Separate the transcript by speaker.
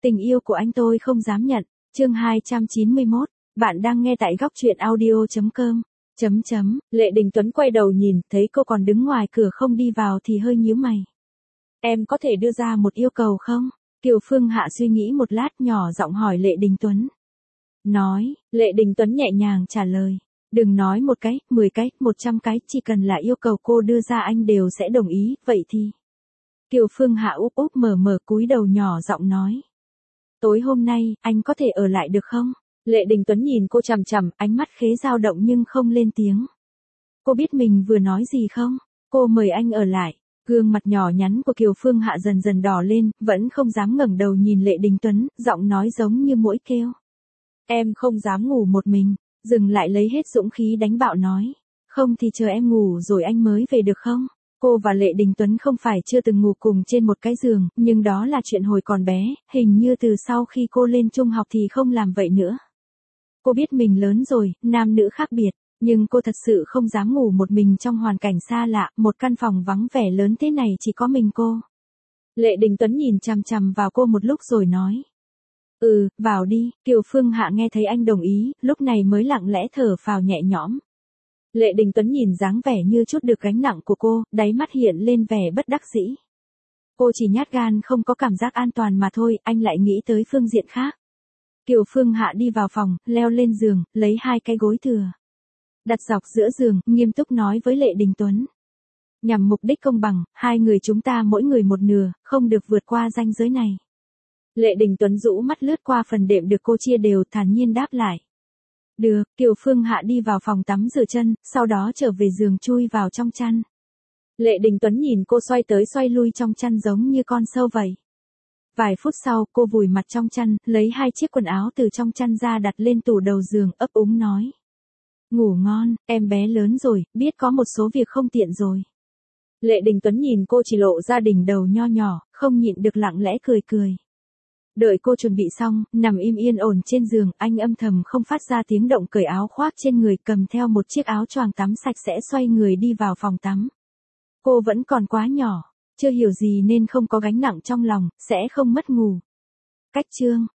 Speaker 1: Tình yêu của anh tôi không dám nhận. Chương 291, bạn đang nghe tại góc truyện audio.com. Lệ Đình Tuấn quay đầu nhìn, thấy cô còn đứng ngoài cửa không đi vào thì hơi nhíu mày. Em có thể đưa ra một yêu cầu không? Kiều Phương Hạ suy nghĩ một lát nhỏ giọng hỏi Lệ Đình Tuấn. Lệ Đình Tuấn nhẹ nhàng trả lời. Đừng nói 1 cái, 10 cái, 100 cái, chỉ cần là yêu cầu cô đưa ra anh đều sẽ đồng ý, vậy thì. Kiều Phương Hạ úp úp mở cúi đầu nhỏ giọng nói. Tối hôm nay, anh có thể ở lại được không? Lệ Đình Tuấn nhìn cô chằm chằm, ánh mắt khế dao động nhưng không lên tiếng. Cô biết mình vừa nói gì không? Cô mời anh ở lại. Gương mặt nhỏ nhắn của Kiều Phương Hạ dần dần đỏ lên, vẫn không dám ngẩng đầu nhìn Lệ Đình Tuấn, giọng nói giống như muỗi kêu. Em không dám ngủ một mình, dừng lại lấy hết dũng khí đánh bạo nói. Không thì chờ em ngủ rồi anh mới về được không? Cô và Lệ Đình Tuấn không phải chưa từng ngủ cùng trên một cái giường, nhưng đó là chuyện hồi còn bé, hình như từ sau khi cô lên trung học thì không làm vậy nữa. Cô biết mình lớn rồi, nam nữ khác biệt, nhưng cô thật sự không dám ngủ một mình trong hoàn cảnh xa lạ, một căn phòng vắng vẻ lớn thế này chỉ có mình cô. Lệ Đình Tuấn nhìn chằm chằm vào cô một lúc rồi nói. Vào đi. Kiều Phương Hạ nghe thấy anh đồng ý, lúc này mới lặng lẽ thở phào nhẹ nhõm. Lệ Đình Tuấn nhìn dáng vẻ như chút được gánh nặng của cô, đáy mắt hiện lên vẻ bất đắc dĩ. Cô chỉ nhát gan không có cảm giác an toàn mà thôi, anh lại nghĩ tới phương diện khác. Kiều Phương Hạ đi vào phòng, leo lên giường, lấy 2 cái gối thừa. Đặt dọc giữa giường, nghiêm túc nói với Lệ Đình Tuấn. Nhằm mục đích công bằng, 2 người chúng ta mỗi người một nửa, không được vượt qua ranh giới này. Lệ Đình Tuấn rũ mắt lướt qua phần đệm được cô chia đều, thản nhiên đáp lại. Được. Kiều Phương Hạ đi vào phòng tắm rửa chân, sau đó trở về giường chui vào trong chăn. Lệ Đình Tuấn nhìn cô xoay tới xoay lui trong chăn giống như con sâu vậy. Vài phút sau, cô vùi mặt trong chăn, lấy 2 chiếc quần áo từ trong chăn ra đặt lên tủ đầu giường, ấp úng nói. Ngủ ngon, em bé lớn rồi, biết có một số việc không tiện rồi. Lệ Đình Tuấn nhìn cô chỉ lộ ra đỉnh đầu nho nhỏ, không nhịn được lặng lẽ cười. Đợi cô chuẩn bị xong, nằm im yên ổn trên giường, anh âm thầm không phát ra tiếng động cởi áo khoác trên người, cầm theo một chiếc áo choàng tắm sạch sẽ xoay người đi vào phòng tắm. Cô vẫn còn quá nhỏ, chưa hiểu gì nên không có gánh nặng trong lòng, sẽ không mất ngủ. Cách chương